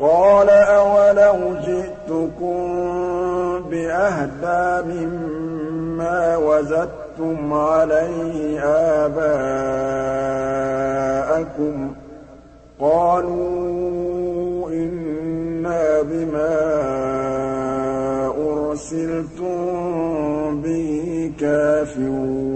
قَالَ أَوَلَوْ جِئْتُكُم بِأَهْدَىٰ مِمَّا وَجَدتُّمْ عَلَيْهِ آبَاءَكُمْ ۖ قَالُوا إِنَّا بِمَا أُرْسِلْتُم بِهِ كَافِرُونَ